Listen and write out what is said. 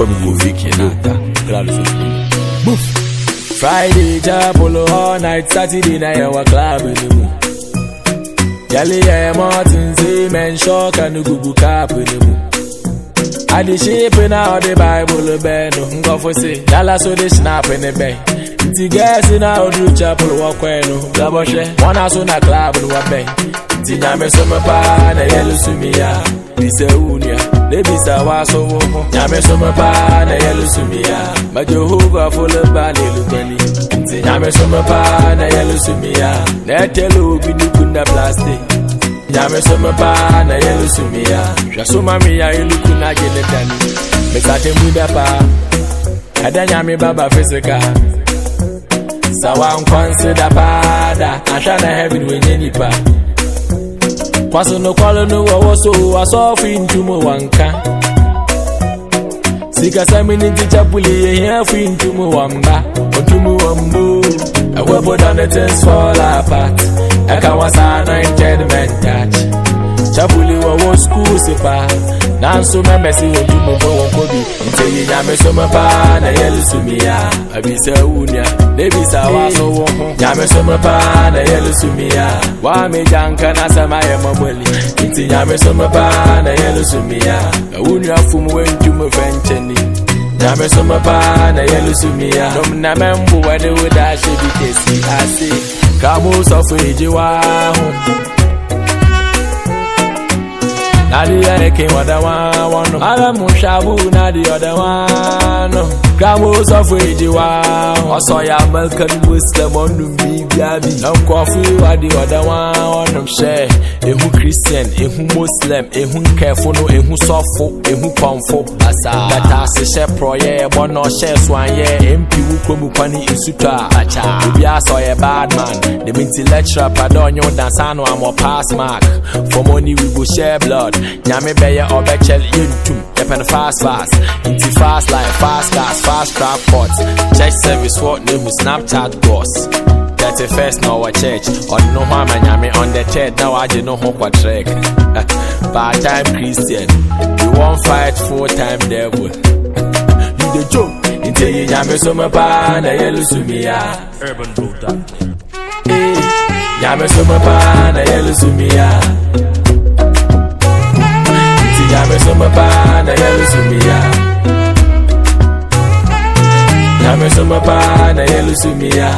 Move. Friday, Japolo all night, Saturday night, our club in the moon. Yali, Martin, Zeman, Shock, and the Gugu Cap in the moon. I the shape in out the Bible, Ben, go for say, Dallas, so they snap in the bay. The gas in our do chapel, walk when, Laboshe, one house on a club in one bay. Tinyame summer pa, na yellow sumia, Bisaunia, Lebisa was so, Yame summer pa, na yellow sumia, but Jehovah full of body, Lucani. Tinyame summer pa, na yellow sumia, Netelu, Binukunda plastic. Yame summer pa, na yellow sumia, Jasuma mia, Lucuna geletani. Mesate Mudapa, Adanyami Baba Physica. Sawan consider pada, Ashana heaven when Yenipa. Kwaso no kwalo no wawoso wasofi ntumo wanka Sika samini tichapuli yehefu ntumo wamba Otumo wambo Awebo done things fall apart Eka wasana entertainment touch Chapuli wawo school sipa Nanso memesi otumo wakobi Nteyi nyame soma pa na yelu sumia Abisa unya Nebisa waso woho Nyame soma pa na yelu sumia Wame janka na samaye mamweli Inti nyame soma pa na yelu sumia Unya fumu wenjumu vencheni Nyame soma pa na yelu sumia Nomna membu wade uda shebi kesi ase Kamu sofu ijiwahu Nadi eke wadawa Ala mushabu nadi wadawa Kamu sofu ijiwa Oso ya American Muslim Ondum bibiabi Namkofu wadi wadawa Onum share Ehu Christian, ehu Muslim Ehu nkefuno, ehu sofu Ehu konfu Asa Gata se she proye Bono she swanye MP ukwomu kwani insuta Ubi aso ye bad man The minti lecturer Padonyo dansano amo pass mark For money we go share blood Nyame beye obechel yentum Yepen fast Inti fast life, fast cars, fast trap pots Church service what name with Snapchat boss 31st now a church On no harm and nyame on the third Now I just know how to trek Part-time Christian You won't fight full-time devil You the joke Inti ye nyame summa pa na yelu sumia Urban Buddha Nyame summa pa na yelu sumia Nyame summa pa na yelu sumia Nyame summa pa na yelu sumia